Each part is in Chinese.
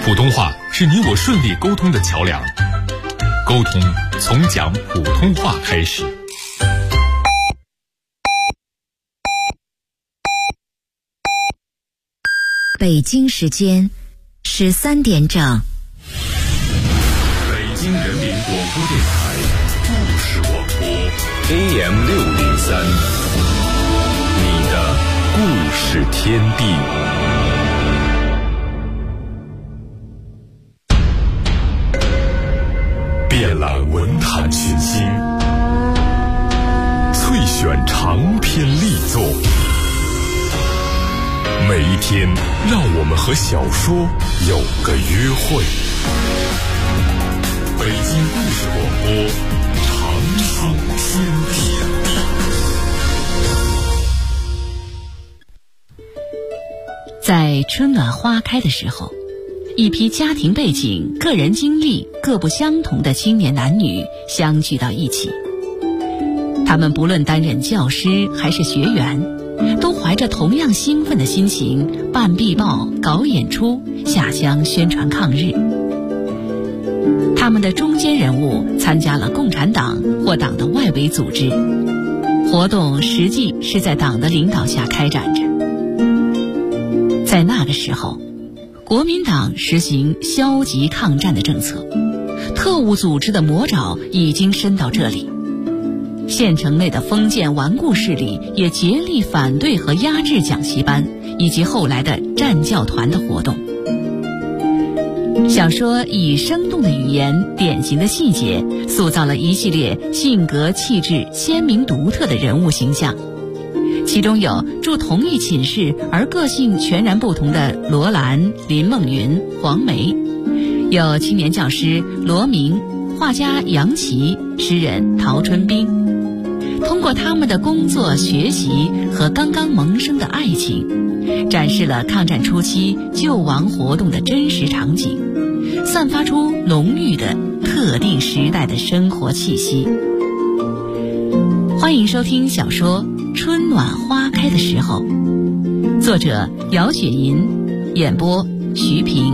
普通话是你我顺利沟通的桥梁，沟通从讲普通话开始。 北京时间13点整。 北京人民广播电台故事广播 AM603，你的故事天地。遍览文坛群星，萃选长篇力作。每一天，让我们和小说有个约会。北京故事广播，长寿天地。 在春暖花开的时候，一批家庭背景、个人经历各不相同的青年男女相聚到一起。他们不论担任教师还是学员，都怀着同样兴奋的心情办壁报、搞演出、下乡宣传抗日。他们的中坚人物参加了共产党或党的外围组织，活动实际是在党的领导下开展着。在那个时候，国民党实行消极抗战的政策，特务组织的魔爪已经伸到这里。县城内的封建顽固势力也竭力反对和压制讲习班以及后来的战教团的活动。小说以生动的语言、典型的细节，塑造了一系列性格气质鲜明独特的人物形象。其中有住同一寝室而个性全然不同的罗兰、林梦云、黄梅，有青年教师罗明、画家杨琦、诗人陶春冰。通过他们的工作、学习和刚刚萌生的爱情，展示了抗战初期救亡活动的真实场景，散发出浓郁的特定时代的生活气息。欢迎收听小说《春暖花开的时候》，作者姚雪银，演播徐平。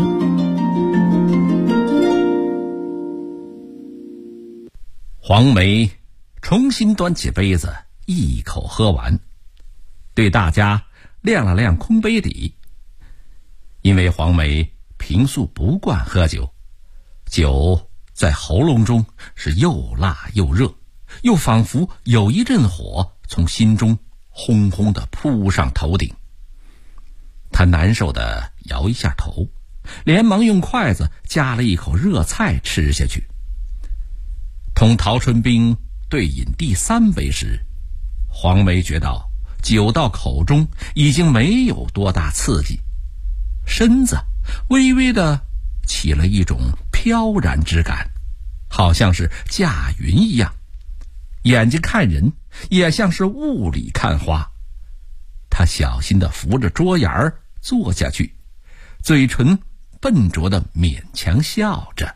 黄梅重新端起杯子，一口喝完，对大家亮了亮空杯底。因为黄梅平素不惯喝酒，酒在喉咙中是又辣又热，又仿佛有一阵火从心中轰轰地扑上头顶。他难受地摇一下头，连忙用筷子夹了一口热菜吃下去。同陶春冰对饮第3杯时，黄梅觉到酒到口中已经没有多大刺激，身子微微的起了一种飘然之感，好像是驾云一样。眼睛看人也像是雾里看花。他小心地扶着桌沿儿坐下去，嘴唇笨拙地勉强笑着。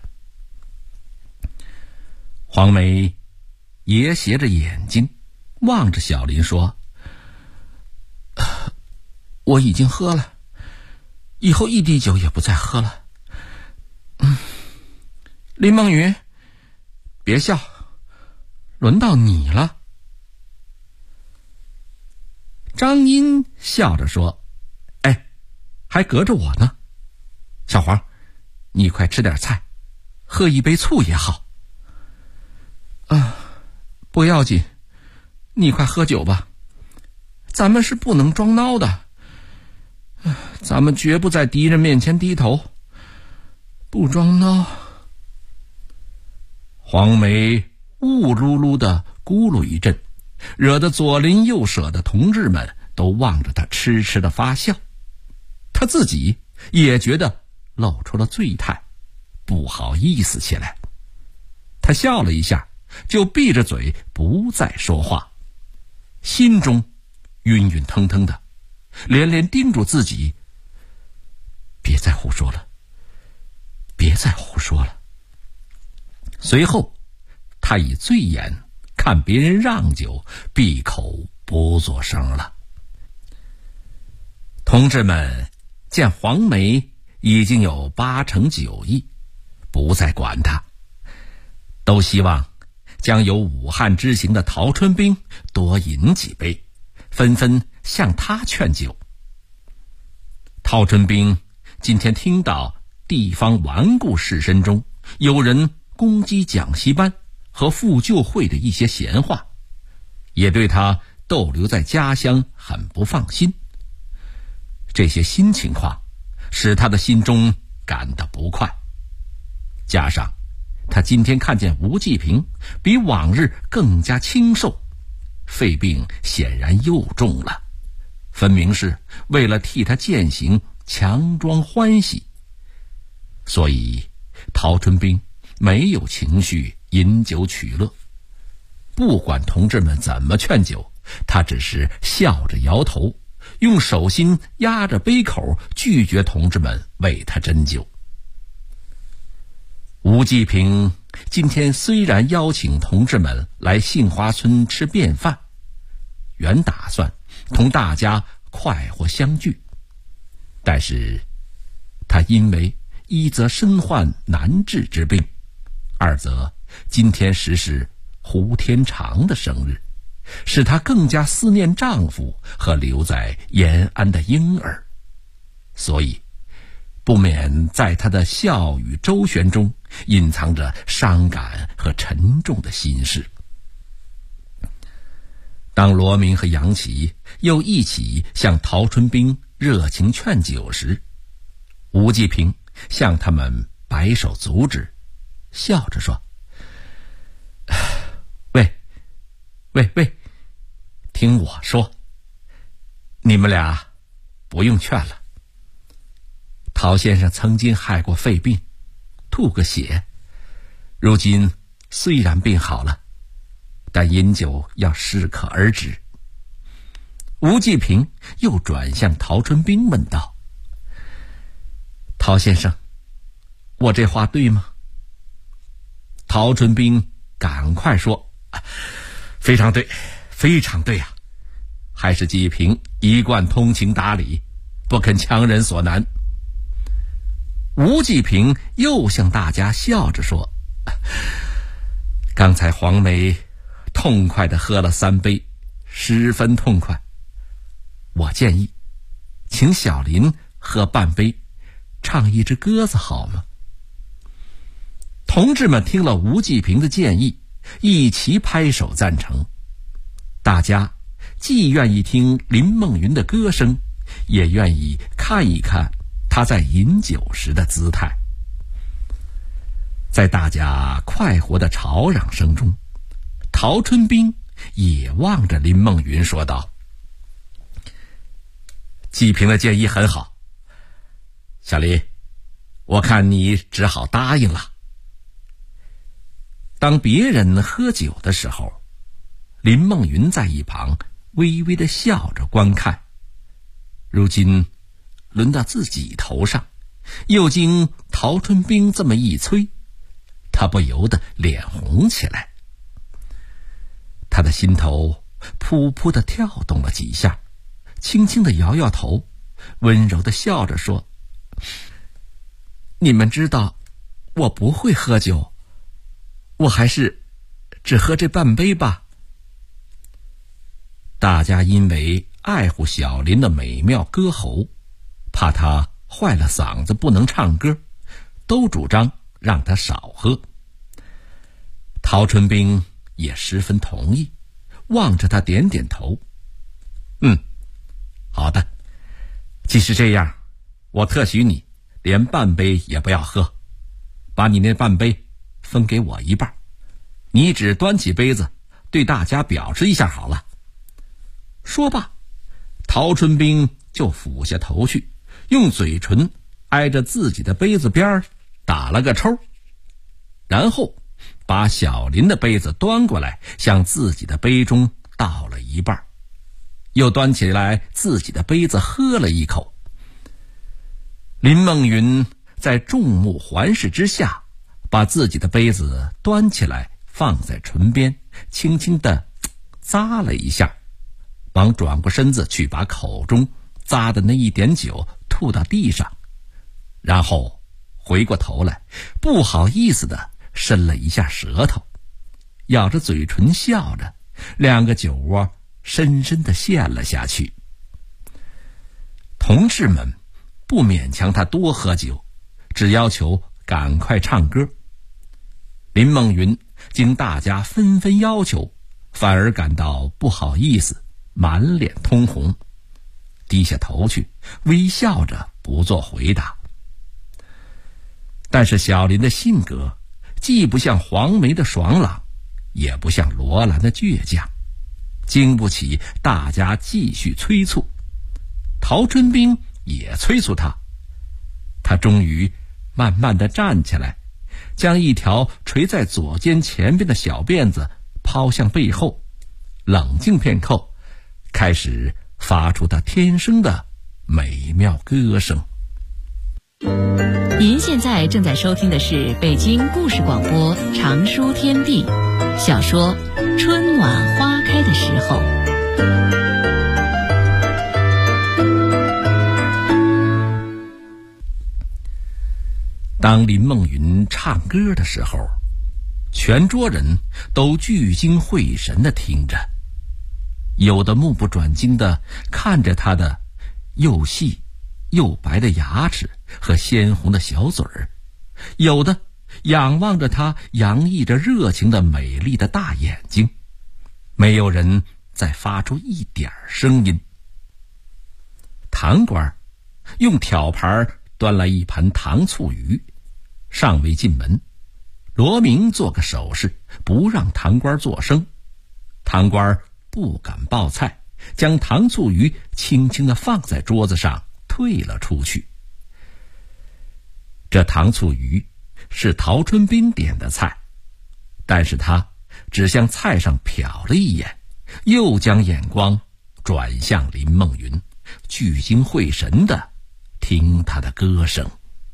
黄梅也斜着眼睛望着小林说：我已经喝了，以后一滴酒也不再喝了。林梦云，别笑，轮到你了。张英笑着说：还隔着我呢。小黄，你快吃点菜，喝一杯醋也好。不要紧，你快喝酒吧。咱们是不能装孬的，咱们绝不在敌人面前低头，不装孬。黄梅雾噜噜的咕噜一阵，惹得左邻右舍的同志们都望着他痴痴的发笑。他自己也觉得露出了醉态，不好意思起来。他笑了一下，就闭着嘴不再说话，心中晕晕腾腾的，连连叮嘱自己别再胡说了，别再胡说了。随后他以醉眼看别人让酒，闭口不作声了。同志们见黄梅已经有8成9意，不再管他，都希望将有武汉之行的陶春兵多饮几杯，纷纷向他劝酒。陶春兵今天听到地方顽固士绅中有人攻击讲习班和复旧会的一些闲话，也对他逗留在家乡很不放心。这些新情况使他的心中感到不快，加上他今天看见吴继平比往日更加清瘦，肺病显然又重了，分明是为了替他践行强装欢喜。所以陶春兵没有情绪饮酒取乐，不管同志们怎么劝酒，他只是笑着摇头，用手心压着杯口，拒绝同志们为他斟酒。吴继平今天虽然邀请同志们来杏花村吃便饭，原打算同大家快活相聚，但是他因为一则身患难治之病，二则今天实是胡天长的生日，使她更加思念丈夫和留在延安的婴儿，所以不免在她的笑语周旋中隐藏着伤感和沉重的心事。当罗明和杨琦又一起向陶春兵热情劝酒时，吴继平向他们摆手阻止，笑着说：喂，听我说，你们俩不用劝了。陶先生曾经害过肺病，吐过血，如今虽然病好了，但饮酒要适可而止。吴继平又转向陶春兵问道：陶先生，我这话对吗？陶春兵赶快说：非常对，非常对啊！还是继平一贯通情达理，不肯强人所难。吴继平又向大家笑着说：刚才黄梅痛快地喝了3杯，十分痛快。我建议请小林喝半杯，唱一支鸽子好吗？同志们听了吴继平的建议，一齐拍手赞成。大家既愿意听林梦云的歌声，也愿意看一看他在饮酒时的姿态。在大家快活的吵嚷声中，陶春兵也望着林梦云说道：继平的建议很好，小林，我看你只好答应了。当别人喝酒的时候，林梦云在一旁微微地笑着观看，如今轮到自己头上，又经陶春兵这么一催，他不由得脸红起来。他的心头扑扑地跳动了几下，轻轻地摇摇头，温柔地笑着说：你们知道我不会喝酒，我还是只喝这半杯吧。大家因为爱护小林的美妙歌喉，怕他坏了嗓子不能唱歌，都主张让他少喝。陶春兵也十分同意，望着他点点头。好的，既是这样，我特许你连半杯也不要喝，把你那半杯分给我一半，你只端起杯子对大家表示一下好了。说罢，陶春兵就俯下头去，用嘴唇挨着自己的杯子边打了个抽，然后把小林的杯子端过来，向自己的杯中倒了一半，又端起来自己的杯子喝了一口。林梦云在众目环视之下，把自己的杯子端起来放在唇边，轻轻地咂了一下，忙转过身子去把口中咂的那一点酒吐到地上， 然后回过头来，不好意思地伸了一下舌头，咬着嘴唇笑着，两个酒窝深深地陷了下去。同事们不勉强他多喝酒，只要求赶快唱歌。林梦云经大家纷纷要求，反而感到不好意思，满脸通红，低下头去，微笑着不做回答。但是小林的性格既不像黄梅的爽朗，也不像罗兰的倔强，经不起大家继续催促。陶春冰也催促他，他终于慢慢地站起来，将一条垂在左肩前边的小辫子抛向背后，冷静片刻，开始发出他天生的美妙歌声。 您现在正在收听的是北京故事广播长书天地小说《春暖花开的时候》。当林梦云唱歌的时候，全桌人都聚精会神地听着，有的目不转睛地看着她的又细又白的牙齿和鲜红的小嘴儿，有的仰望着她洋溢着热情的美丽的大眼睛，没有人再发出一点声音。堂官用挑盘端来一盘糖醋鱼，尚未进门，罗明做个手势，不让堂官作声。堂官不敢抱菜，将糖醋鱼轻轻地放在桌子上，退了出去。这糖醋鱼是陶春冰点的菜，但是他只向菜上瞟了一眼，又将眼光转向林梦云，聚精会神地听她的歌声。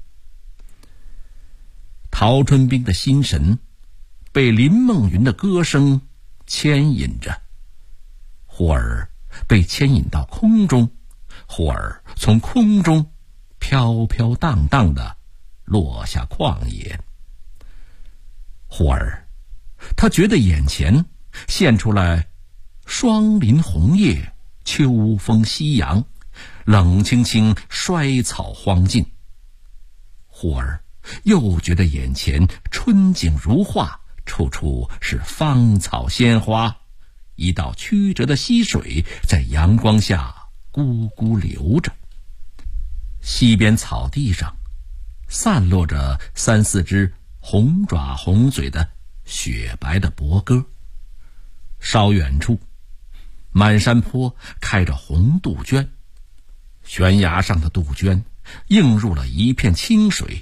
陶春冰的心神被林梦云的歌声牵引着，忽而被牵引到空中，忽而从空中飘飘荡荡地落下旷野。忽而他觉得眼前现出来霜林红叶，秋风夕阳，冷清清衰草荒径。忽而又觉得眼前春景如画，处处是芳草鲜花，一道曲折的溪水在阳光下咕咕流着。溪边草地上散落着三四只红爪红嘴的雪白的伯鸽，稍远处满山坡开着红杜鹃，悬崖上的杜鹃映入了一片清水。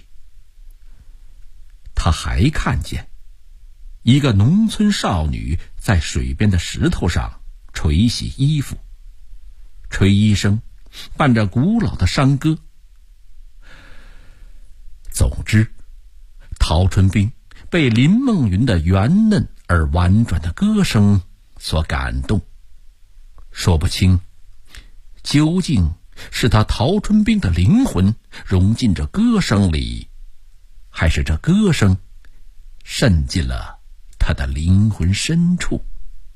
他还看见一个农村少女在水边的石头上捶洗衣服，捶衣声伴着古老的山歌。总之，陶春冰被林梦云的圆嫩而婉转的歌声所感动，说不清究竟是他陶春冰的灵魂融进这歌声里，还是这歌声渗进了他的灵魂深处。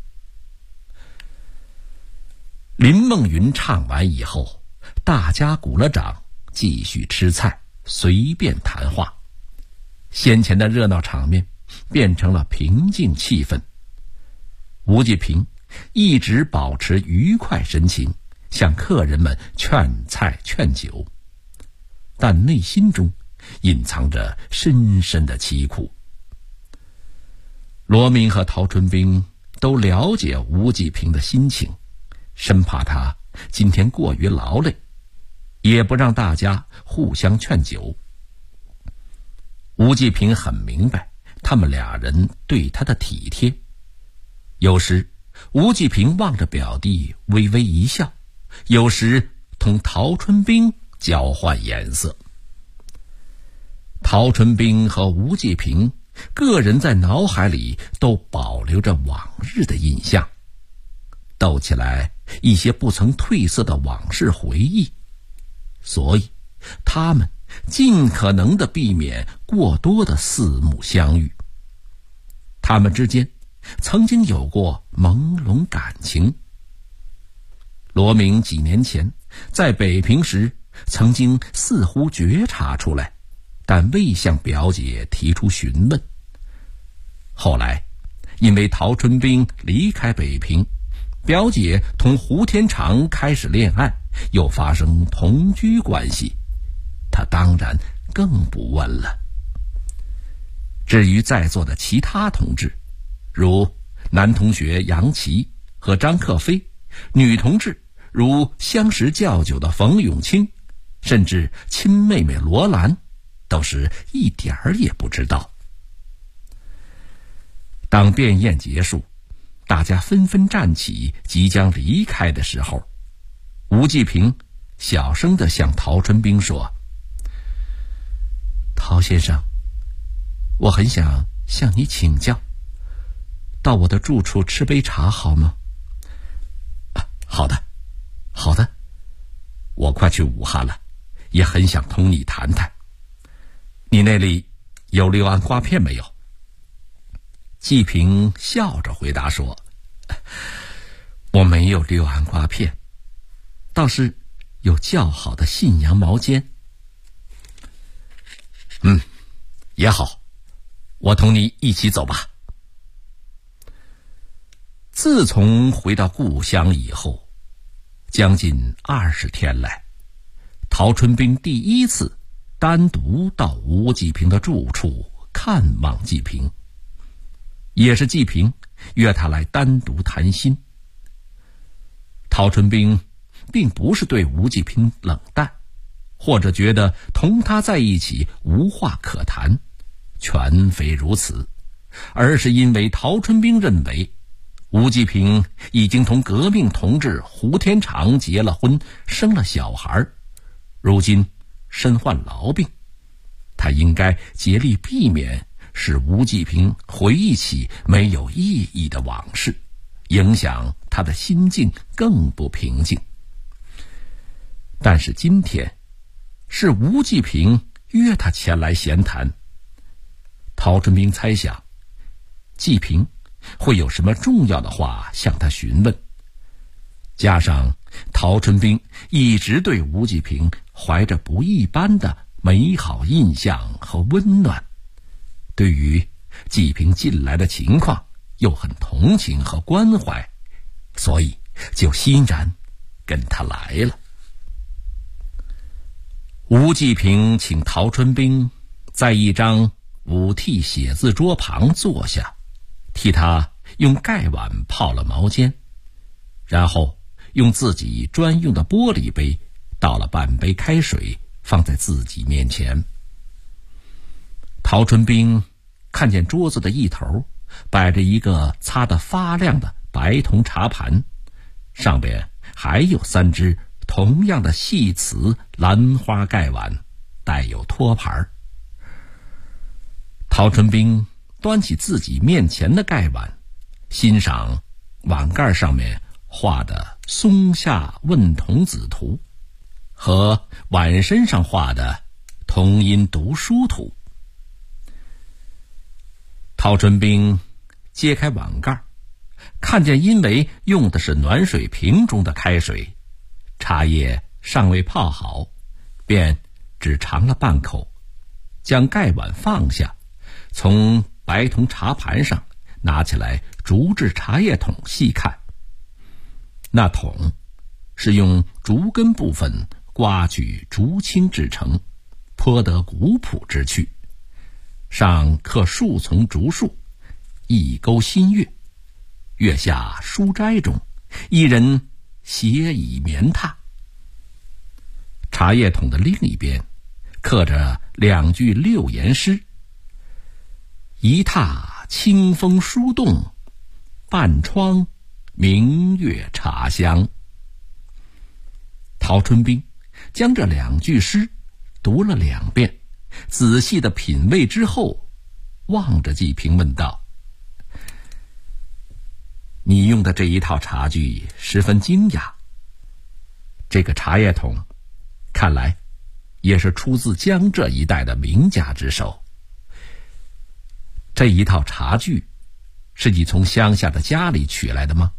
林梦云唱完以后，大家鼓了掌，继续吃菜，随便谈话。先前的热闹场面变成了平静气氛。吴继平一直保持愉快神情，向客人们劝菜劝酒，但内心中隐藏着深深的凄苦。罗明和陶春冰都了解吴继平的心情，生怕他今天过于劳累，也不让大家互相劝酒。吴继平很明白他们俩人对他的体贴，有时吴继平望着表弟微微一笑，有时同陶春冰交换颜色。陶春冰和吴继平个人在脑海里都保留着往日的印象，斗起来一些不曾褪色的往事回忆，所以他们尽可能地避免过多的四目相遇。他们之间曾经有过朦胧感情。罗明几年前在北平时曾经似乎觉察出来，但未向表姐提出询问。后来因为陶春冰离开北平，表姐同胡天长开始恋爱，又发生同居关系，他当然更不问了。至于在座的其他同志，如男同学杨琦和张克飞，女同志如相识较久的冯永清，甚至亲妹妹罗兰，都是一点儿也不知道。当便宴结束，大家纷纷站起即将离开的时候，吴继平小声地向陶春冰说：陶先生，我很想向你请教，到我的住处吃杯茶好吗？好的，好的，我快去武汉了，也很想同你谈谈。你那里有六安瓜片没有？季平笑着回答说：我没有六安瓜片，倒是有较好的信阳毛尖。也好，我同你一起走吧。自从回到故乡以后，将近20天来，陶春冰第一次单独到吴继平的住处看望继平，也是继平约他来单独谈心。陶春冰并不是对吴继平冷淡，或者觉得同他在一起无话可谈，全非如此，而是因为陶春冰认为吴继平已经同革命同志胡天长结了婚，生了小孩，如今身患痨病，他应该竭力避免使吴继平回忆起没有意义的往事，影响他的心境更不平静。但是今天是吴继平约他前来闲谈，陶春冰猜想继平会有什么重要的话向他询问，加上陶春冰一直对吴继平怀着不一般的美好印象和温暖，对于继平近来的情况又很同情和关怀，所以就欣然跟他来了。吴继平请陶春冰在一张5T 写字桌旁坐下，替他用盖碗泡了毛尖，然后用自己专用的玻璃杯倒了半杯开水放在自己面前。陶春冰看见桌子的一头摆着一个擦得发亮的白铜茶盘，上边还有3只同样的细瓷兰花盖碗，带有托盘。陶春冰端起自己面前的盖碗，欣赏碗盖上面画的松下问童子图和碗身上画的童音读书图。陶春冰揭开碗盖，看见因为用的是暖水瓶中的开水，茶叶尚未泡好，便只尝了半口，将盖碗放下，从白铜茶盘上拿起来竹制茶叶桶细看。那桶是用竹根部分刮取竹青制成，颇得古朴之趣，上刻数丛竹树，一钩新月，月下书斋中，一人斜倚棉榻。茶叶桶的另一边刻着2句6言诗：一榻清风疏动，半窗明月茶香。陶春冰将这2句诗读了2遍，仔细的品味之后，望着继平问道：你用的这一套茶具十分精雅，这个茶叶桶看来也是出自江浙一带的名家之手。这一套茶具是你从乡下的家里取来的吗？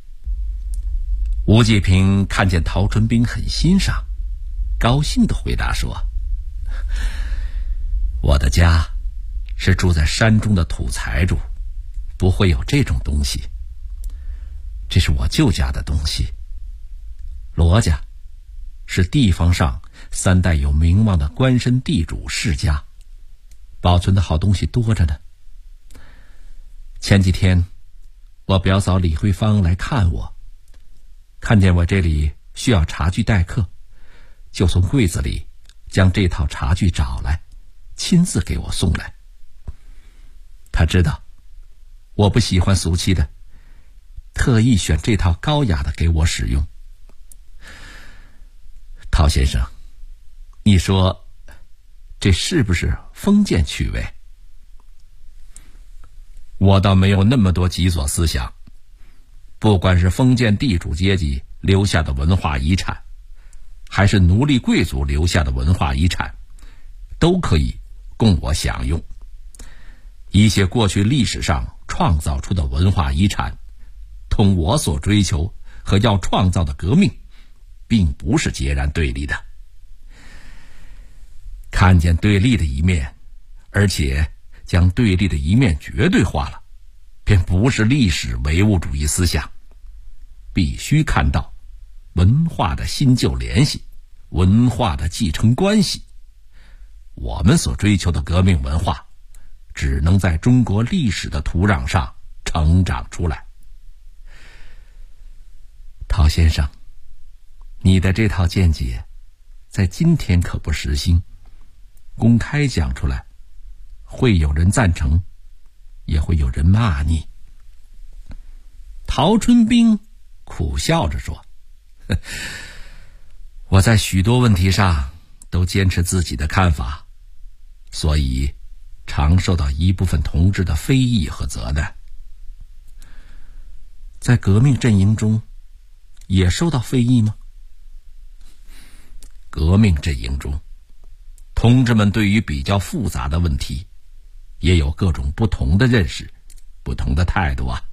吴继平看见陶春冰很欣赏，高兴地回答说：我的家是住在山中的土财主，不会有这种东西。这是我舅家的东西。罗家是地方上3代有名望的官绅地主世家，保存的好东西多着呢。前几天我表嫂李慧芳来看我，看见我这里需要茶具待客，就从柜子里将这套茶具找来，亲自给我送来。他知道我不喜欢俗气的，特意选这套高雅的给我使用。陶先生，你说这是不是封建趣味？我倒没有那么多极左思想，不管是封建地主阶级留下的文化遗产，还是奴隶贵族留下的文化遗产，都可以供我享用。一些过去历史上创造出的文化遗产，同我所追求和要创造的革命并不是截然对立的。看见对立的一面，而且将对立的一面绝对化了，便不是历史唯物主义思想。必须看到文化的新旧联系，文化的继承关系。我们所追求的革命文化只能在中国历史的土壤上成长出来。陶先生，你的这套见解在今天可不实行，公开讲出来，会有人赞成，也会有人骂你。陶春冰苦笑着说：我在许多问题上都坚持自己的看法，所以常受到一部分同志的非议和责难。在革命阵营中也受到非议吗？革命阵营中，同志们对于比较复杂的问题也有各种不同的认识，不同的态度啊。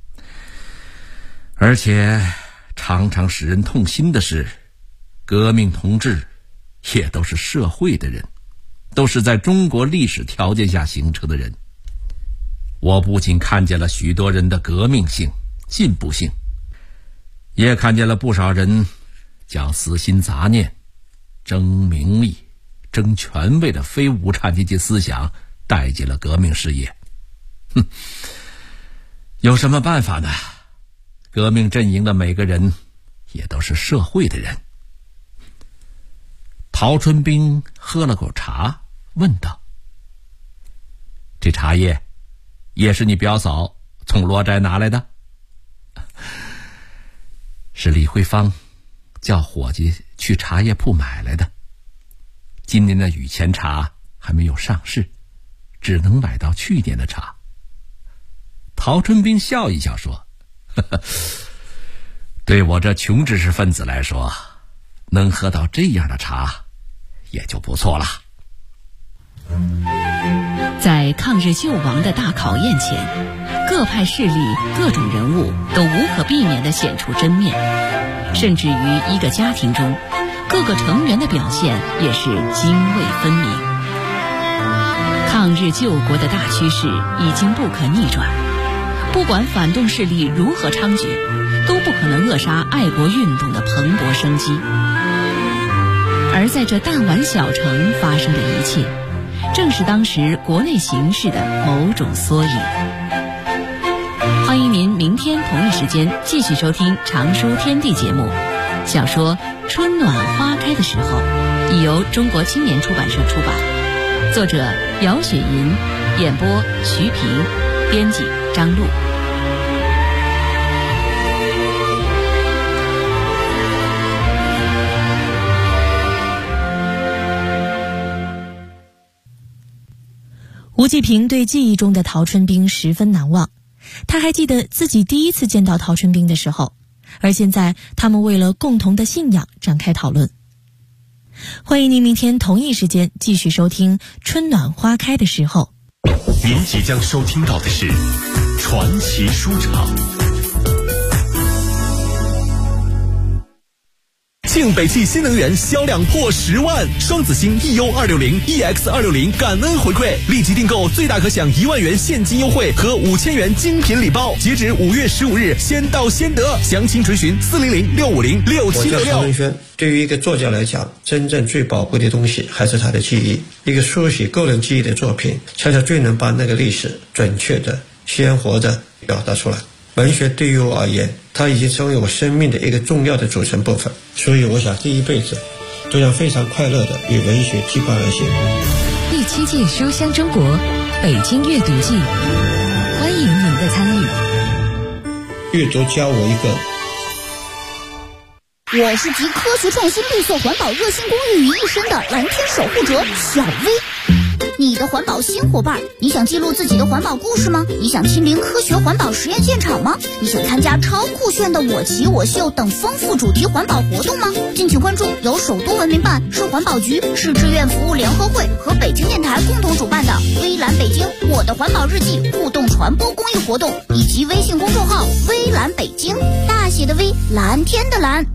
而且常常使人痛心的是，革命同志也都是社会的人，都是在中国历史条件下形成的人。我不仅看见了许多人的革命性、进步性，也看见了不少人将私心杂念、争名利、争权位的非无产阶级思想带进了革命事业。有什么办法呢？革命阵营的每个人也都是社会的人。陶春冰喝了口茶，问道：这茶叶也是你表嫂从罗宅拿来的？是李慧芳叫伙计去茶叶铺买来的。今年的雨前茶还没有上市，只能买到去年的茶。陶春冰笑一笑说：对我这穷知识分子来说，能喝到这样的茶也就不错了。 在抗日救亡的大考验前，各派势力、各种人物都无可避免地显出真面，甚至于一个家庭中，各个成员的表现也是泾渭分明。抗日救国的大趋势已经不可逆转，不管反动势力如何猖獗，都不可能扼杀爱国运动的蓬勃生机。而在这弹丸小城发生的一切，正是当时国内形势的某种缩影。欢迎您明天同一时间继续收听《常书天地》节目。小说《春暖花开的时候》已由中国青年出版社出版，作者姚雪银，演播徐平，编辑张璐。 吴继平对记忆中的陶春冰十分难忘，他还记得自己第一次见到陶春冰的时候，而现在他们为了共同的信仰展开讨论。 欢迎您明天同一时间继续收听《春暖花开的时候》。 您即将收听到的是传奇书场。庆北汽新能源销量破10万，双子星 EU260、EX260 感恩回馈，立即订购最大可享1万元现金优惠和5000元精品礼包，截止5月15日，先到先得。详情垂询400-650-6766。 我叫常文轩。对于一个作家来讲，真正最宝贵的东西还是他的记忆。一个书写个人记忆的作品，恰恰最能把那个历史准确的、鲜活的表达出来。文学对于我而言，它已经成为我生命的一个重要的组成部分，所以我想这一辈子都要非常快乐的与文学羁绊而行。 第7届书香中国北京阅读季，欢迎您的参与。 阅读教我一个。 我是集科学创新、绿色环保、热心公益于一身的蓝天守护者小薇。你的环保新伙伴，你想记录自己的环保故事吗？你想亲临科学环保实验现场吗？你想参加超酷炫的我骑我秀等丰富主题环保活动吗？敬请关注由首都文明办、市环保局、市志愿服务联合会和北京电台共同主办的微蓝北京我的环保日记互动传播公益活动，以及微信公众号微蓝北京，大写的微，蓝天的蓝。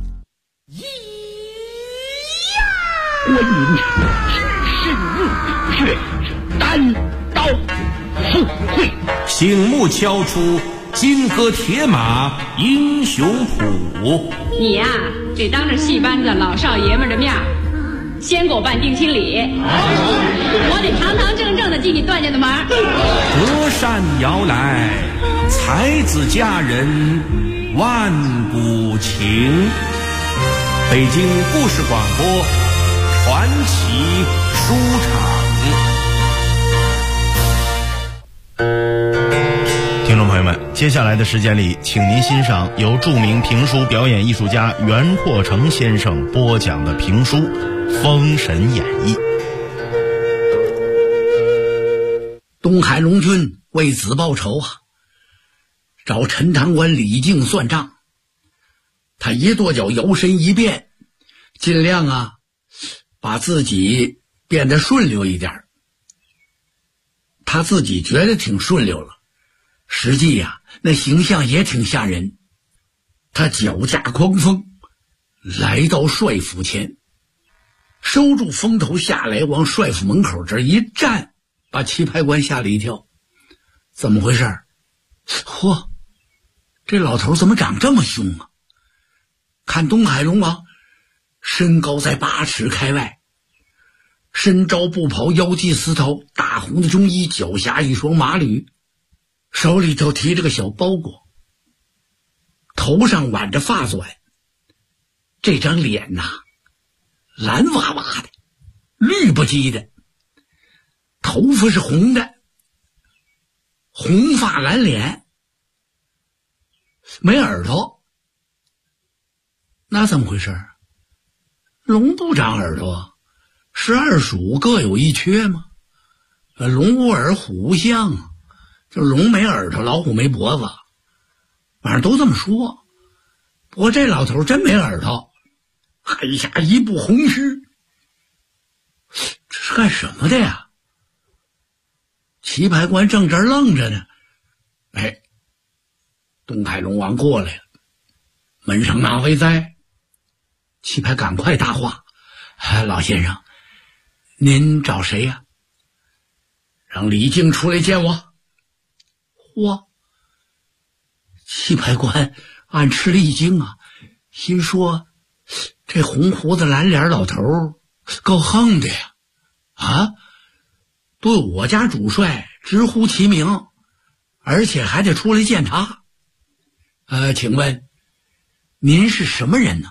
观音身入血，单刀赴会， 醒目敲出金戈铁马英雄谱。 你呀，得当着戏班子老少爷们的面先给我办定亲礼，我得堂堂正正的进你段家的门。 隔山遥来，才子佳人万古情。北京故事广播传奇书场。 听众朋友们，接下来的时间里，请您欣赏由著名评书表演艺术家袁阔成先生播讲的评书《封神演义》。 东海龙君为子报仇啊，找陈塘关李靖算账。他一跺脚摇身一变，尽量把自己变得顺溜一点。他自己觉得挺顺溜了，实际那形象也挺吓人。他脚驾狂风来到帅府前，收住风头下来，往帅府门口这一站，把棋牌官吓了一跳。怎么回事？嚯，这老头怎么长这么凶啊？看东海龙王身高在8尺开外，身着布袍，腰系丝绦，大红的中衣，脚下一双马履，手里头提着个小包裹，头上挽着发纂，这张脸蓝哇哇的，绿不叽的，头发是红的，红发蓝脸，没耳朵。那怎么回事？龙不长耳朵，12属各有一缺吗？龙无耳，虎无象，就龙没耳朵，老虎没脖子，反正都这么说。不过这老头真没耳朵，哎呀，一部红须，这是干什么的呀？棋牌官正这儿愣着呢，东海龙王过来了，门上哪位在？棋牌赶快答话：老先生，您找谁呀？让李靖出来见我。嚯！棋牌官暗吃了一惊心说这红胡子蓝脸老头够横的呀！对我家主帅直呼其名，而且还得出来见他。请问您是什么人呢？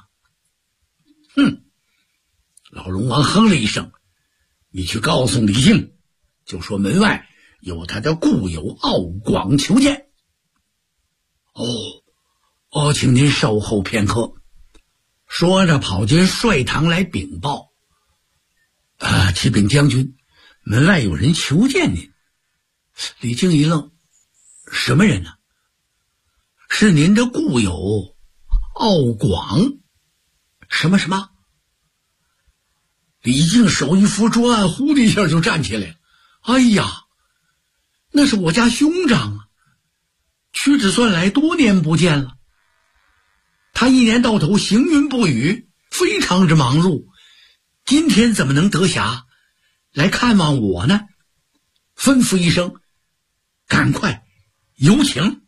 老龙王哼了一声，你去告诉李靖，就说门外有他的故友敖广求见。请您稍后片刻。说着跑进帅堂来禀报：启禀将军，门外有人求见您。李靖一愣，什么人呢？是您的故友敖广。什么？ 李靖手一扶桌案，呼的一下就站起来了。哎呀，那是我家兄长啊，屈指算来多年不见了。他一年到头行云布雨，非常之忙碌，今天怎么能得暇来看望我呢？吩咐一声，赶快有请。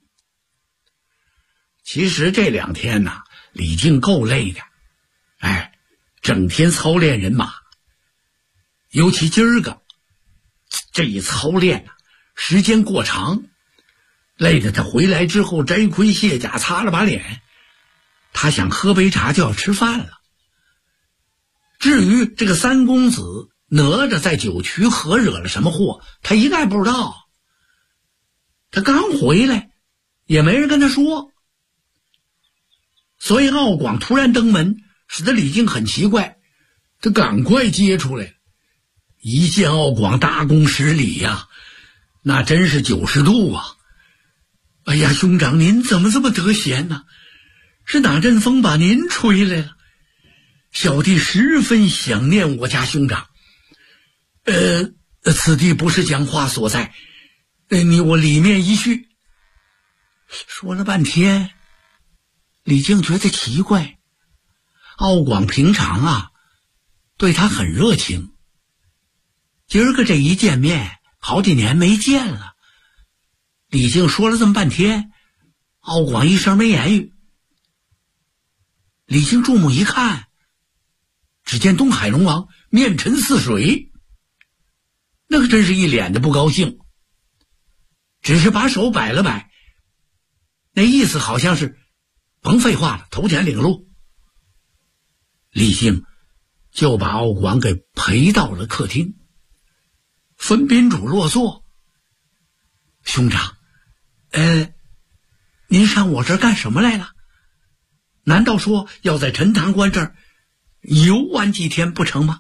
其实这2天呢，李靖够累的，整天操练人马，尤其今儿个这一操练时间过长，累得他回来之后摘盔卸甲，擦了把脸，他想喝杯茶就要吃饭了。至于这个三公子哪吒在九曲河惹了什么祸，他一概不知道。他刚回来，也没人跟他说。所以敖广突然登门，使得李靖很奇怪，他赶快接出来。一见敖广，大恭10礼呀，那真是90度啊！哎呀，兄长您怎么这么得闲呢？是哪阵风把您吹来了？小弟十分想念我家兄长。此地不是讲话所在，你我里面一叙。说了半天，李靖觉得奇怪，敖广平常对他很热情，今儿个这一见面，好几年没见了。李靖说了这么半天，敖广一声没言语。李靖注目一看，只见东海龙王面沉似水，那可真是一脸的不高兴，只是把手摆了摆，那意思好像是甭废话了，头前领路。李靖就把敖广给陪到了客厅，分宾主落座。兄长，您上我这儿干什么来了？难道说要在陈塘关这儿游玩几天不成吗？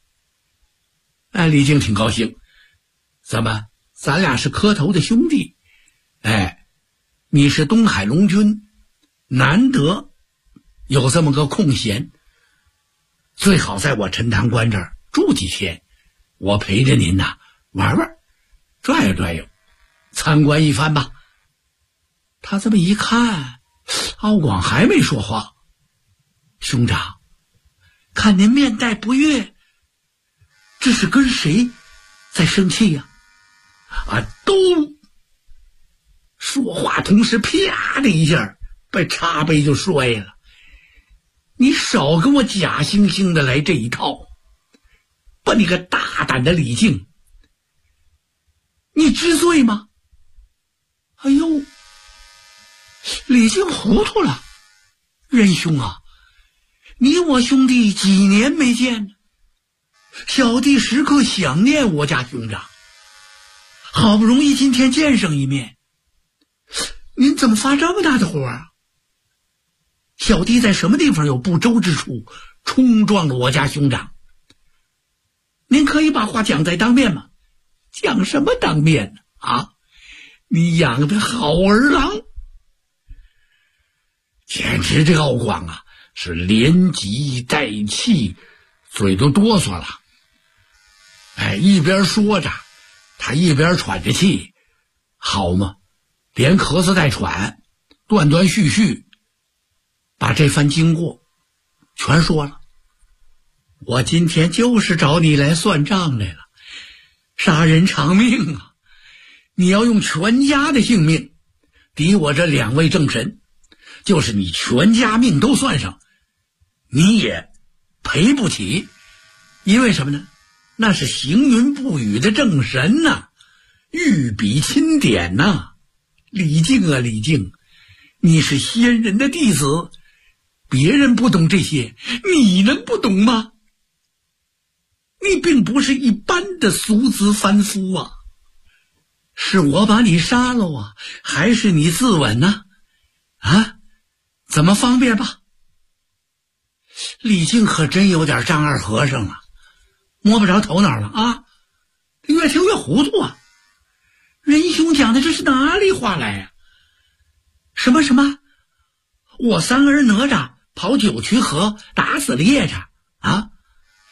李靖挺高兴，怎么咱俩是磕头的兄弟？你是东海龙君，难得有这么个空闲，最好在我陈塘关这儿住几天，我陪着您玩玩，转悠转悠，参观一番吧。他这么一看，敖广还没说话。兄长，看您面带不悦，这是跟谁在生气呀？都说话同时啪的一下把茶杯就摔了。你少跟我假惺惺的来这一套，把你个大胆的李靖，你知罪吗？哎呦，李靖糊涂了。仁兄啊，你我兄弟几年没见，小弟时刻想念我家兄长，好不容易今天见上一面，您怎么发这么大的火啊？小弟在什么地方有不周之处，冲撞了我家兄长？您可以把话讲在当面吗？讲什么当面呢？你养的好儿郎！简直这敖广是连急带气，嘴都哆嗦了。一边说着，他一边喘着气，好嘛，连咳嗽带喘，断断续续，把这番经过全说了。我今天就是找你来算账来了，杀人偿命啊！你要用全家的性命抵我这2位正神，就是你全家命都算上，你也赔不起。因为什么呢？那是行云布雨的正神御笔钦点李靖啊，李靖，你是仙人的弟子，别人不懂这些，你能不懂吗？你并不是一般的俗子凡夫啊，是我把你杀了还是你自刎呢？怎么方便吧？李靖可真有点丈二和尚了，摸不着头脑了越听越糊涂仁兄讲的这是哪里话来什么我三儿哪吒跑九曲河打死了夜叉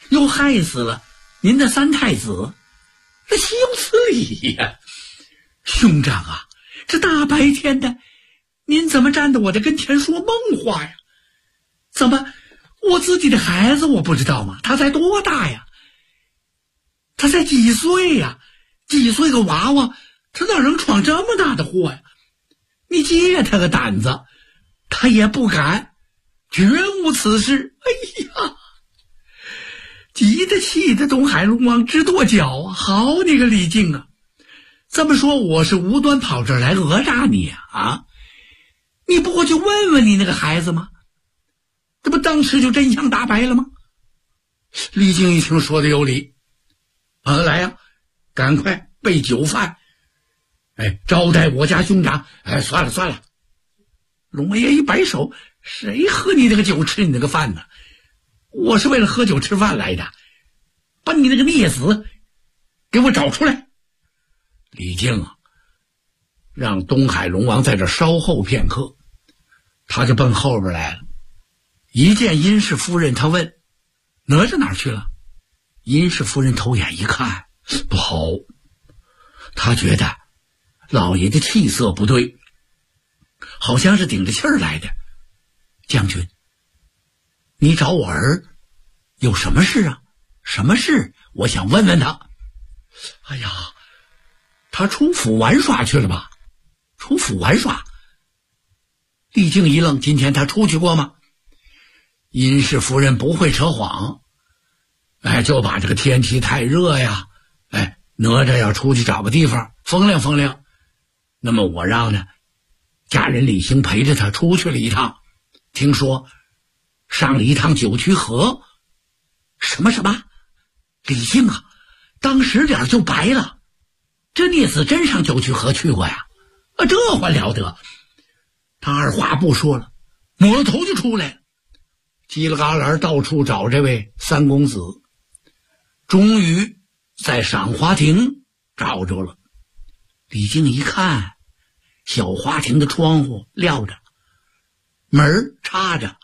又害死了您的三太子，这岂有此理呀！兄长啊，这大白天的，您怎么站在我的跟前说梦话呀？怎么，我自己的孩子我不知道吗？他才多大呀？他才几岁呀？几岁个娃娃，他哪能闯这么大的祸呀？你借他个胆子，他也不敢，绝无此事。哎呀，急得气得东海龙王直跺脚啊！好你个李靖啊！这么说我是无端跑这儿来讹诈你啊？你不过去问问你那个孩子吗？这不当时就真相大白了吗？李靖一听说的有理，来呀，赶快备酒饭，招待我家兄长。算了，龙王爷一摆手，谁喝你那个酒吃你那个饭呢？我是为了喝酒吃饭来的，把你那个孽子给我找出来。李靖啊，让东海龙王在这稍后片刻，他就奔后边来了。一见殷氏夫人，他问哪吒哪儿去了？殷氏夫人偷眼一看，不好，他觉得老爷的气色不对，好像是顶着气儿来的。将军，你找我儿有什么事啊？什么事？我想问问他。哎呀，他出府玩耍去了吧？出府玩耍？李靖一愣，今天他出去过吗？殷氏夫人不会扯谎，就把这个天气太热呀，哪吒要出去找个地方风凉风凉，那么我让呢家人李兴陪着他出去了一趟，听说上了一趟九曲河。什么？李靖啊，当时脸就白了。这孽子真上九曲河去过呀？这还了得！他二话不说了，抹了头就出来了，叽里嘎啦到处找这位三公子，终于在赏花亭找着了。李靖一看，小花亭的窗户撂着，门插着，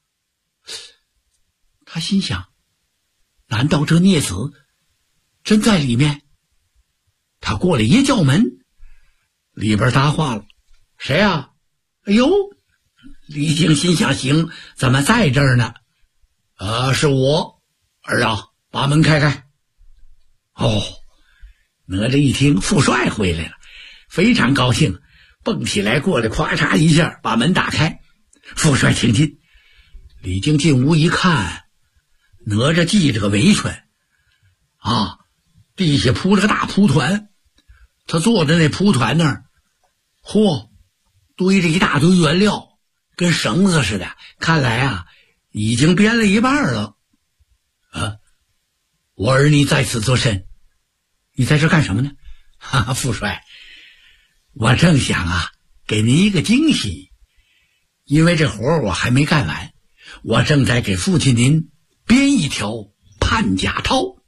他心想，难道这孽子真在里面？他过来一叫门，里边答话了，谁啊？哎呦，李靖心想，行，怎么在这儿呢？是我儿啊，把门开开。哪吒一听父帅回来了，非常高兴，蹦起来过来，咵嚓一下把门打开。父帅请进。李靖进屋一看，哪吒系着个围裙地下铺了个大蒲团，他坐在那蒲团那儿，堆着一大堆原料，跟绳子似的，看来已经编了一半了。我儿你在此作甚？你在这干什么呢？父帅，我正想给您一个惊喜，因为这活我还没干完，我正在给父亲您编一条盼甲绦。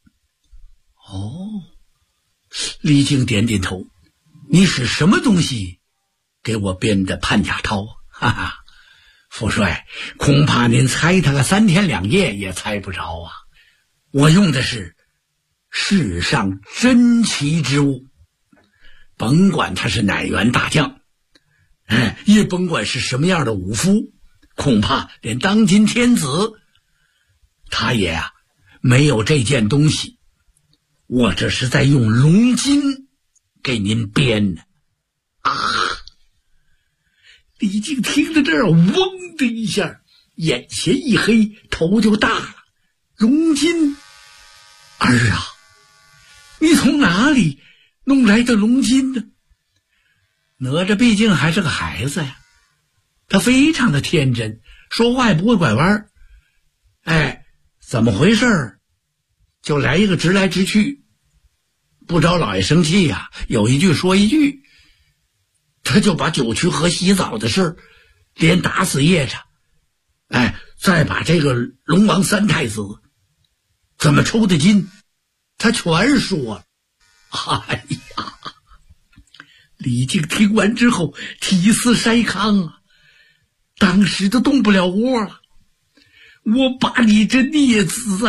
李靖点点头，你使什么东西给我编的盼甲绦？父帅，恐怕您猜他个3天2夜也猜不着啊！我用的是世上珍奇之物，甭管他是哪员大将，也甭管是什么样的武夫，恐怕连当今天子他也没有这件东西。我这是在用龙筋给您编的。李靖听到这儿，嗡的一下，眼前一黑，头就大了。龙筋？儿啊，你从哪里弄来的龙筋呢？哪吒毕竟还是个孩子呀，他非常的天真，说话也不会拐弯。怎么回事？就来一个直来直去，不招老爷生气呀，有一句说一句。他就把九曲河洗澡的事连打死夜叉，再把这个龙王三太子怎么抽的筋，他全说了。李靖听完之后体似筛糠当时都动不了窝了。我把你这孽子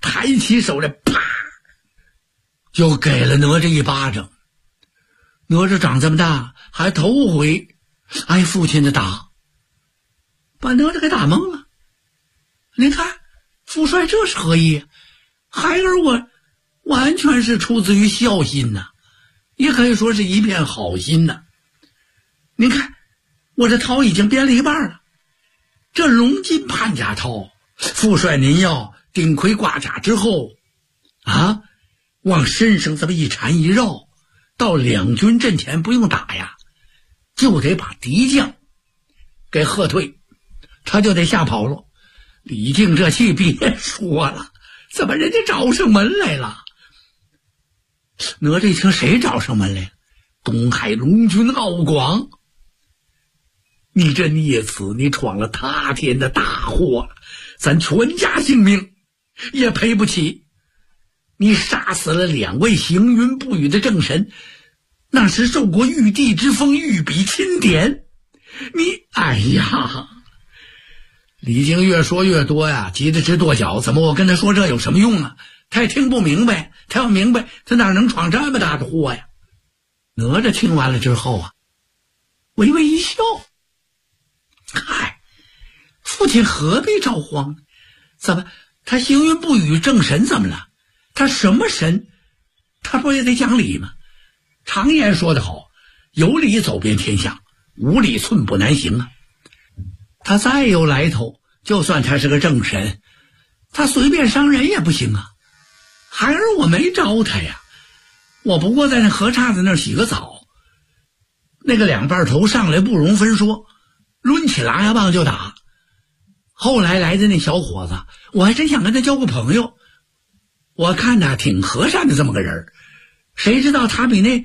抬起手来，啪，就给了哪吒一巴掌。哪吒长这么大还头回挨父亲的打，把哪吒给打懵了。您看父帅这是何意？孩儿我完全是出自于孝心呐，也可以说是一片好心呐。您看我这套已经编了一半了，这龙筋潘家套，父帅您要顶盔挂甲之后啊，往身上这么一缠一绕，到两军阵前不用打呀，就得把敌将给喝退，他就得吓跑了。李靖这气别说了，怎么人家找上门来了？哪吒一听谁找上门来了？东海龙君敖广，你这孽子，你闯了他天的大祸，咱全家性命也赔不起。你杀死了2位行云布雨的正神，那是受过玉帝之封，御笔钦点。你哎呀！李靖越说越多呀，急得直跺脚。怎么我跟他说这有什么用啊？他也听不明白，他要明白他哪能闯这么大的祸呀？哪吒听完了之后啊，微微一笑，嗨，父亲何必着慌呢？怎么他行云布雨正神怎么了？他什么神？他不也得讲理吗？常言说得好，有理走遍天下，无理寸步难行啊。他再有来头，就算他是个正神，他随便伤人也不行啊。孩儿我没招他呀，我不过在那河岔子那儿洗个澡，那个2瓣头上来不容分说，抡起狼牙棒就打。后来来的那小伙子，我还真想跟他交个朋友，我看他挺和善的这么个人，谁知道他比那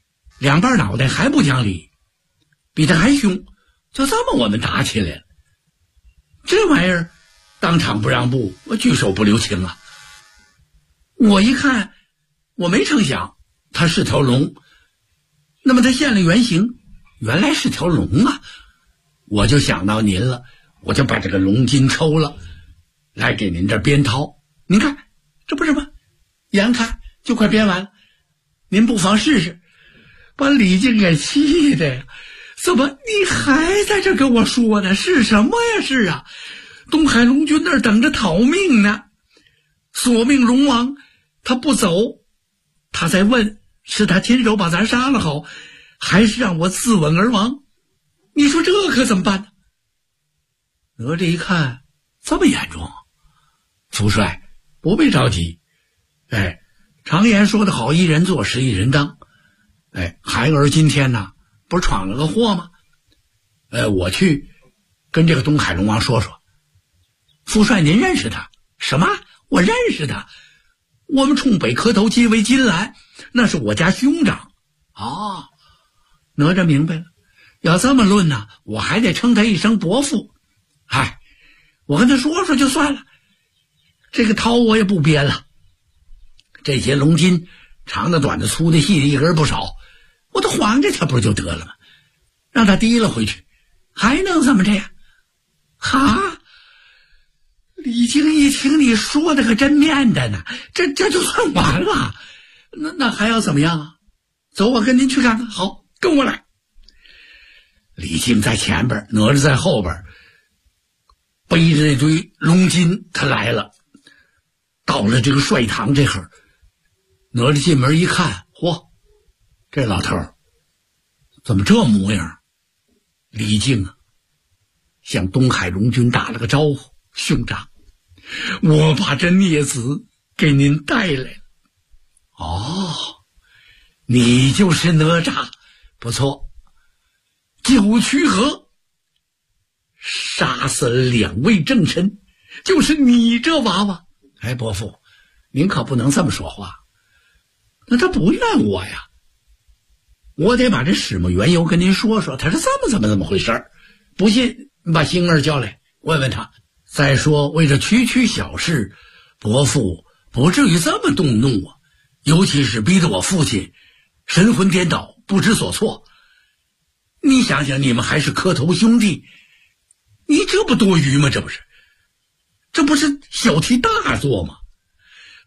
2瓣脑袋还不讲理，比他还凶，就这么我们打起来了。这玩意儿当场不让步，我举手不留情啊！我一看，我没成想它是条龙，那么它现了原形，原来是条龙啊！我就想到您了，我就把这个龙筋抽了，来给您这编套。您看，这不是吗？眼看就快编完了，您不妨试试。把李靖给气的呀！怎么你还在这跟我说呢？是什么呀？是啊，东海龙君那儿等着讨命呢。索命龙王他不走，他在问是他亲手把咱杀了好，还是让我自刎而亡？你说这可怎么办呢？哪吒一看这么严重，父帅不必着急。哎，常言说得好，一人做事一人当。哎，孩儿今天呢不是闯了个祸吗？我去跟这个东海龙王说说。父帅您认识他？什么？我认识他，我们冲北磕头皆为金兰，那是我家兄长。哦，哪吒明白了，要这么论呢，我还得称他一声伯父。嗨，我跟他说说就算了，这个套我也不编了。这些龙筋长的短的粗的细的一根不少，我都还给他不就得了吗？让他提了回去，还能怎么着呀？哈！李靖一听你说的可真面的呢，这就算完了，那还要怎么样啊？走，我跟您去看看。好，跟我来。李靖在前边，哪吒在后边，背着那堆龙筋，他来了。到了这个帅堂这会儿，哪吒进门一看，嚯，这老头怎么这模样？李靖啊，向东海龙君打了个招呼：“兄长，我把这孽子给您带来了。”哦，你就是哪吒，不错。九曲河杀死了2位正神，就是你这娃娃。哎，伯父，您可不能这么说话。那他不怨我呀，我得把这始末缘由跟您说说，他是这么回事儿。不信你把星儿叫来问问他。再说为这区区小事，伯父不至于这么动怒啊，尤其是逼得我父亲神魂颠倒，不知所措。你想想，你们还是磕头兄弟，你这不多余吗？这不是小题大做吗？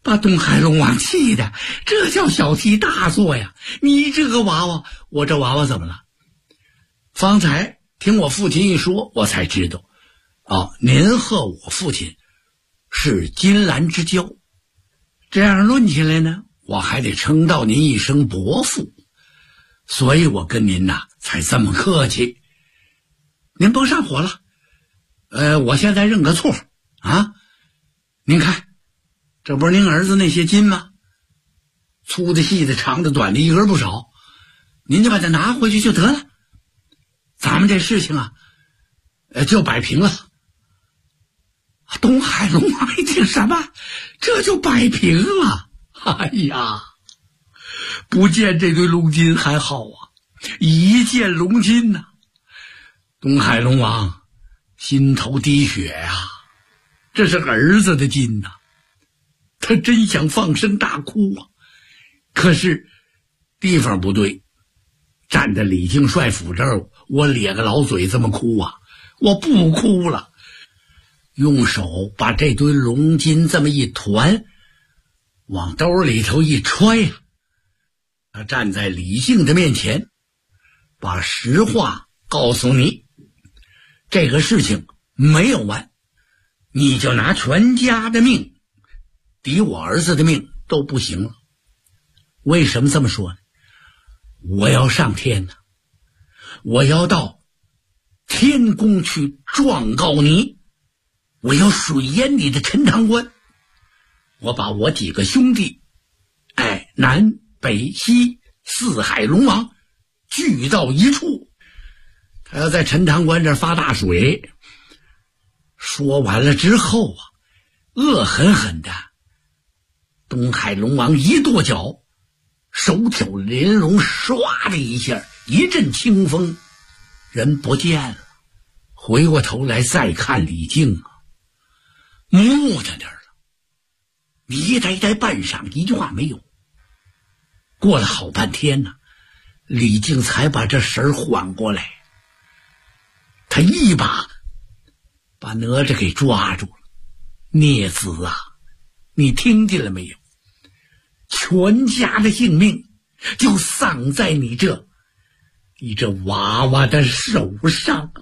把东海龙王气的，这叫小题大做呀！你这个娃娃，我这娃娃怎么了？方才听我父亲一说，我才知道，您和我父亲是金兰之交。这样论起来呢，我还得称道您一声伯父，所以我跟您呐才这么客气。您甭上火了，我现在认个错啊！您看，这不是您儿子那些金吗？粗的、细的、长的、短的，一根不少，您就把它拿回去就得了。咱们这事情啊，就摆平了。东海龙王一听什么？这就摆平了？哎呀，不见这堆龙金还好啊，一见龙金呐，东海龙王心头滴血呀，这是儿子的金呐，他真想放声大哭啊，可是地方不对，站在李靖帅府这儿，我咧个老嘴这么哭啊，我不哭了。用手把这堆龙金这么一团，往兜里头一揣呀，他站在李靖的面前，把实话告诉你，这个事情没有完，你就拿全家的命抵我儿子的命都不行了。为什么这么说呢？我要上天呢，我要到天宫去状告你，我要水淹你的陈塘关，我把我几个兄弟，南北西四海龙王聚到一处，他要在陈塘关这儿发大水。说完了之后啊，恶狠狠的，东海龙王一跺脚，手挑连龙，唰的一下，一阵清风，人不见了。回过头来再看李靖啊，木在那儿了，迷呆呆半晌，一句话没有。过了好半天呢，李靖才把这神儿缓过来，他一把把哪吒给抓住了。孽子啊，你听见了没有？全家的性命就丧在你这娃娃的手上。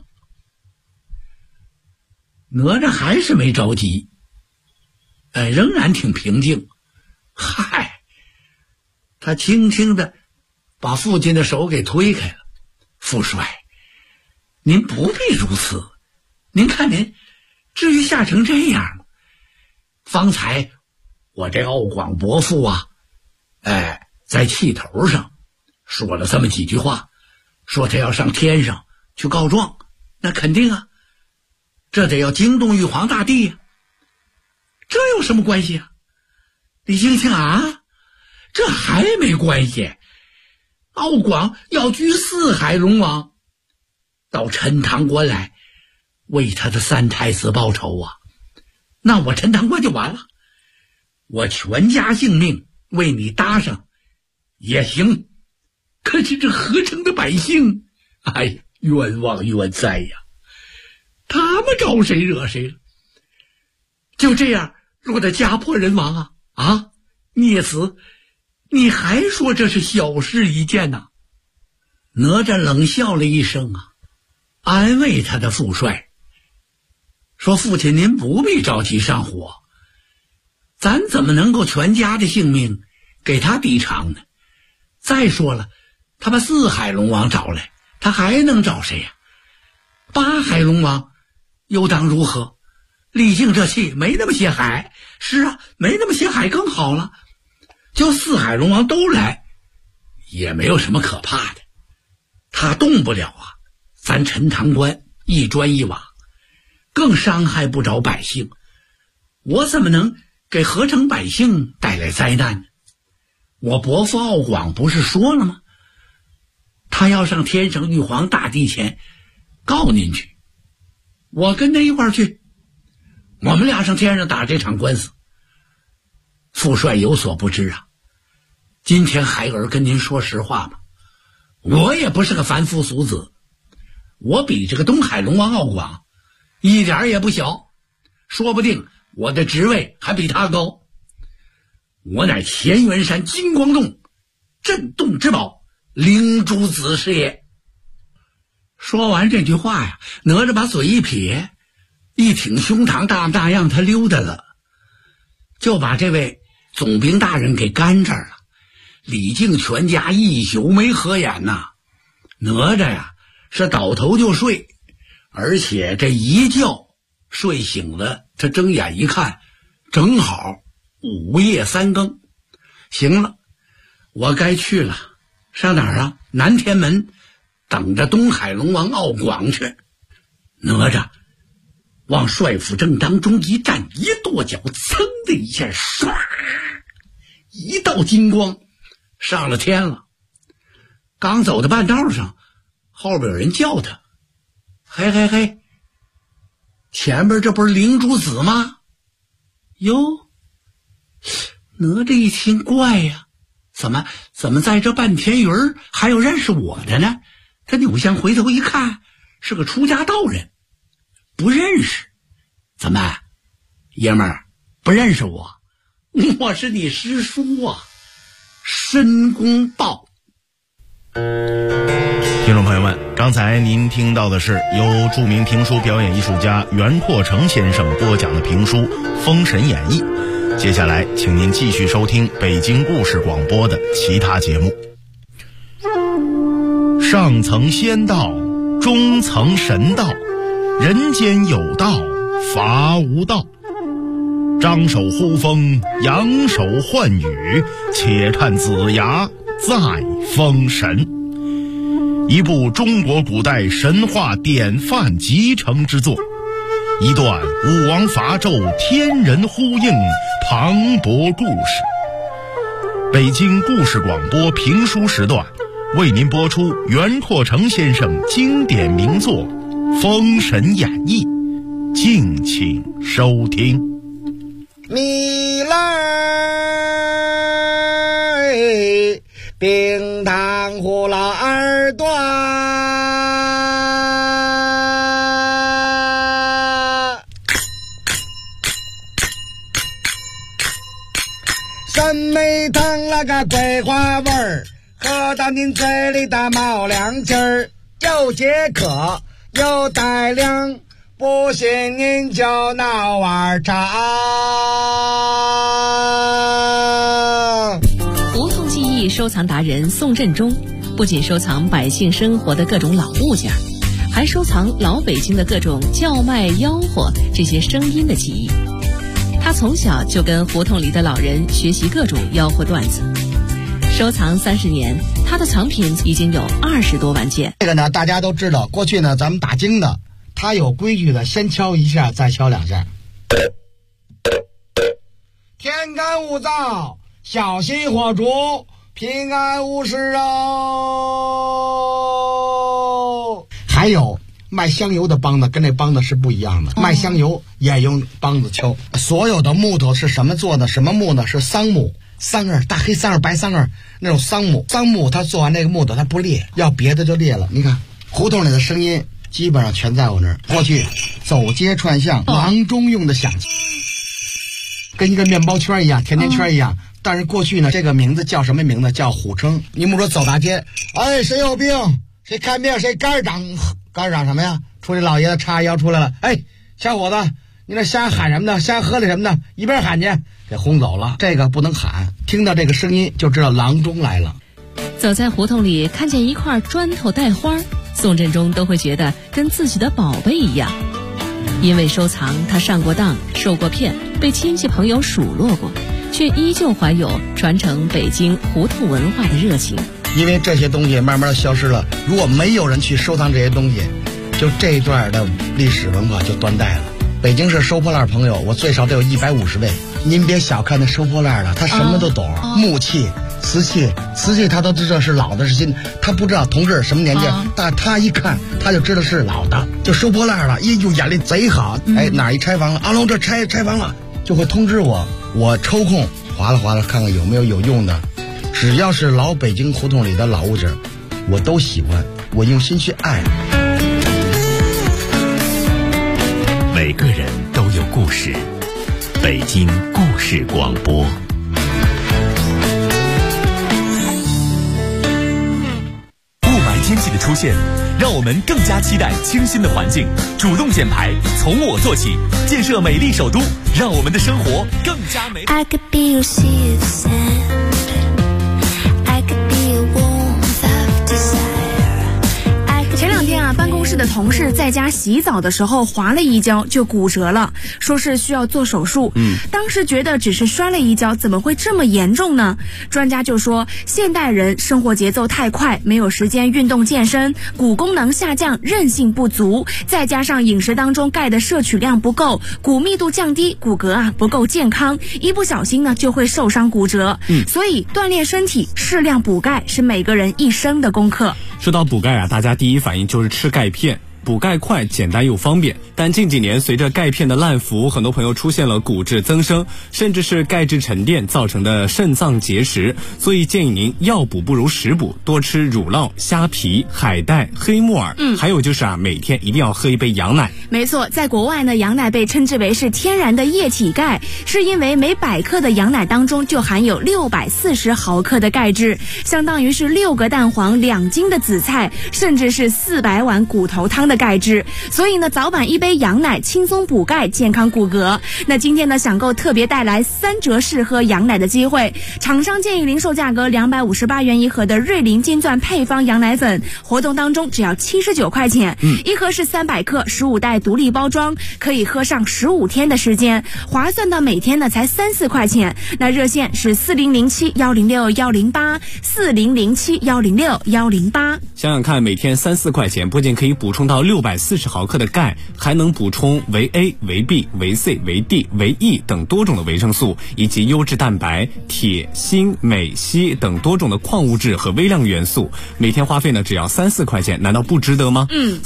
哪吒还是没着急，仍然挺平静。嗨，他轻轻的把父亲的手给推开了。父帅，您不必如此，您看您至于吓成这样吗？方才我这傲广伯父啊，在气头上说了这么几句话，说他要上天上去告状，那肯定啊，这得要惊动玉皇大帝呀，这有什么关系啊？李靖听啊，这还没关系，傲广要居四海龙王到陈塘关来为他的三太子报仇啊，那我陈塘关就完了，我全家性命为你搭上也行，可是这河城的百姓，冤枉冤哉呀，他们招谁惹谁了？就这样落得家破人亡啊！孽子，你还说这是小事一件呐？哪吒冷笑了一声啊，安慰他的父帅说：“父亲您不必着急上火，咱怎么能够全家的性命给他抵偿呢？再说了，他把四海龙王找来，他还能找谁呀？八海龙王又当如何？李靖这气没那么些海，是啊，没那么些海更好了。就四海龙王都来，也没有什么可怕的。他动不了啊，咱陈塘关一砖一瓦，更伤害不着百姓。我怎么能给河城百姓带来灾难呢？我伯父傲广不是说了吗？他要上天上玉皇大帝前告您去，我跟他一块儿去，我们俩上天上打这场官司。父帅有所不知啊，今天孩儿跟您说实话吧，我也不是个凡夫俗子，我比这个东海龙王傲广一点也不小，说不定我的职位还比他高。 我乃乾元山金光洞镇洞之宝灵珠子是也。说完这句话呀，哪吒把嘴一撇，一挺胸膛，大样他溜达了，就把这位总兵大人给干这儿了。李靖全家一宿没合眼呐，哪吒呀是倒头就睡，而且这一觉睡醒了，他睁眼一看，正好午夜3更。行了，我该去了。上哪儿啊？南天门，等着东海龙王敖广去。哪吒往帅府正当中一站，一跺脚，噌的一下，唰，一道金光上了天了。刚走到半道上，后边有人叫他：“嘿嘿嘿，前边这不是灵珠子吗？”哟，哪吒一听怪呀，怎么在这半天云还有认识我的呢？他扭向回头一看，是个出家道人，不认识。怎么，爷们儿不认识我？我是你师叔啊，申公豹。 听众朋友们，刚才您听到的是由著名评书表演艺术家袁阔成先生播讲的评书《封神演义》。接下来请您继续收听北京故事广播的其他节目。上层仙道，中层神道，人间有道，法无道。张手呼风，扬手唤雨，且看子牙再封神。一部中国古代神话典范集成之作，一段武王伐纣天人呼应磅礴故事。北京故事广播评书时段为您播出袁阔成先生经典名作《封神演义》，敬请收听。 米来冰糖葫芦耳朵，酸梅汤那个桂花味儿，喝到您嘴里的冒凉劲儿，又解渴又带凉，不信您就闹碗茶。 胡同记忆收藏达人宋振中不仅收藏百姓生活的各种老物件，还收藏老北京的各种叫卖吆喝这些声音的记忆。他从小就跟胡同里的老人学习各种吆喝段子，收藏30年，他的藏品已经有20多万件。 这个呢，大家都知道，过去呢咱们打更的，他有规矩的，先敲一下，再敲2下。天干物燥，小心火烛，平安无事哦。还有卖香油的梆子跟这梆子是不一样的，卖香油也用梆子敲。所有的木头是什么做的？什么木呢？是桑木，桑叶，大黑桑叶、白桑叶那种桑木。桑木它做完这个木头它不裂，要别的就裂了。你看胡同里的声音基本上全在我那儿。过去走街串巷，郎中用的响器，跟一个面包圈一样，甜甜圈一样。但是过去呢，这个名字叫什么名字？叫虎称。你们说走大街，哎，谁有病？谁看病？谁肝长？肝长什么呀？出去老爷子叉腰出来了，哎，小伙子，你那瞎喊什么呢？瞎喝的什么呢？一边喊去，给轰走了。这个不能喊，听到这个声音就知道郎中来了。 走在胡同里，看见一块砖头带花，宋振中都会觉得跟自己的宝贝一样。因为收藏，他上过当，受过骗，被亲戚朋友数落过，却依旧怀有传承北京胡同文化的热情。 因为这些东西慢慢消失了，如果没有人去收藏这些东西，就这一段的历史文化就断代了。北京市收破烂朋友，我最少得有150位。您别小看那收破烂的，他什么都懂，木器、瓷器他都知道是老的是新的，他不知道同志什么年纪，但他一看他就知道是老的，就收破烂了，一就眼力贼好。哎，哪一拆房了？阿龙这拆房了，就会通知我，我抽空划拉看看有没有用的。只要是老北京胡同里的老物件，我都喜欢，我用心去爱。 每个人都有故事，北京故事广播。 出现，让我们更加期待清新的环境，主动减排，从我做起，建设美丽首都，让我们的生活更加美。I could be your sea of sand. I could be your warmth of desire. 前两天啊，办公室的同事在家洗澡的时候滑了一跤就骨折了，说是需要做手术。当时觉得只是摔了一跤，怎么会这么严重呢？专家就说，现代人生活节奏太快，没有时间运动健身，骨功能下降，韧性不足，再加上饮食当中钙的摄取量不够，骨密度降低，骨骼啊不够健康，一不小心呢就会受伤骨折。所以锻炼身体，适量补钙是每个人一生的功课。 说到补钙啊，大家第一反应就是吃钙片。补钙快、简单又方便，但近几年随着钙片的滥服，很多朋友出现了骨质增生，甚至是钙质沉淀造成的肾脏结石。所以建议您药补不如食补，多吃乳酪、虾皮、海带、黑木耳。还有就是每天一定要喝一杯羊奶。 没错，在国外呢，羊奶被称之为是天然的液体钙，是因为每100克的羊奶当中就含有640毫克的钙质，相当于是6个蛋黄、2斤的紫菜，甚至是400碗骨头汤的钙质。所以呢，早晚一杯羊奶，轻松补钙，健康骨骼。那今天呢，享购特别带来3折试喝羊奶的机会，厂商建议零售价格258元一盒的瑞麟金钻配方羊奶粉，活动当中只要79块钱，一盒是300克，15袋独立包装，可以喝上15天的时间，划算到每天呢才3-4块钱。那热线是4007-106-108，4007-106-108。 想想看，每天3-4块钱，不仅可以补充到640毫克的钙，还能补充维 A、维 B、维 C、维 D、维 E 等多种的维生素，以及优质蛋白、铁、锌、镁、硒等多种的矿物质和微量元素。每天花费呢只要3-4块钱，难道不值得吗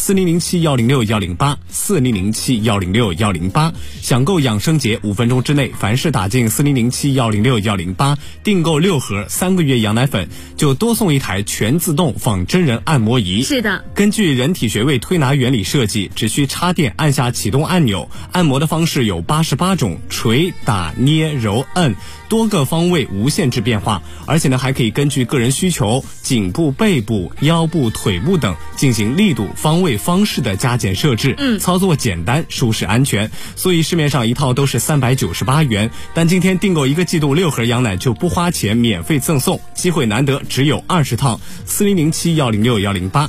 ？4007-106-108，4007-106-108，享购养生节5分钟之内，凡是打进4007-106-108，订购6盒3个月羊奶粉，就多送一台全自动仿真人按摩仪。 是的， 根据人体穴位推拿原理设计，只需插电按下启动按钮，按摩的方式有88种，捶、打、捏、揉、摁，多个方位无限制变化。而且呢，还可以根据个人需求，颈部、背部、腰部、腿部等进行力度、方位、方式的加减设置，操作简单、舒适、安全。所以市面上一套都是398元，但今天订购1个季度6盒羊奶就不花钱，免费赠送，机会难得，只有20套。4007-106-108，4007-106-108。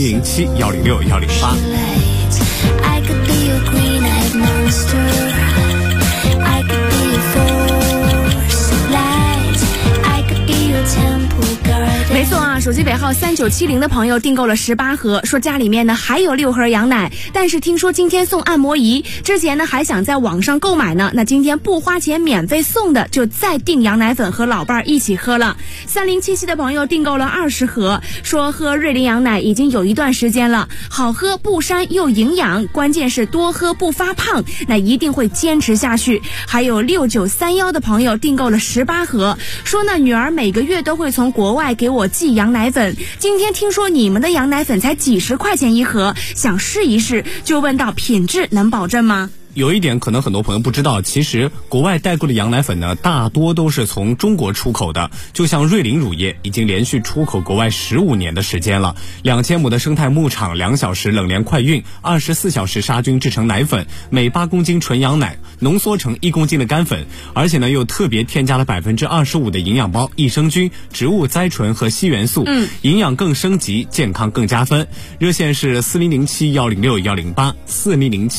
I could be your green-eyed monster. I could be your force of light. I could be your temple garden. 没错啊，手机尾号3970的朋友订购了18盒，说家里面呢还有6盒羊奶，但是听说今天送按摩仪，之前呢还想在网上购买呢，那今天不花钱免费送的，就再订羊奶粉和老伴儿一起喝了。3077的朋友订购了20盒，说喝瑞麟羊奶已经有一段时间了，好喝不膻又营养，关键是多喝不发胖，那一定会坚持下去。还有6931的朋友订购了18盒，说呢女儿每个月都会从国外给我寄羊奶粉，今天听说你们的羊奶粉才几十块钱一盒，想试一试，就问到品质能保证吗？ 有一点可能很多朋友不知道，其实国外代购的羊奶粉呢，大多都是从中国出口的。就像瑞麟乳业已经连续出口国外15年的时间了，2000亩的生态牧场，2小时冷链快运，24小时杀菌制成奶粉，每8公斤纯羊奶浓缩成1公斤的干粉，而且呢又特别添加了25%的营养包、益生菌、植物甾醇和硒元素，营养更升级，健康更加分。热线是4007-106-108，4007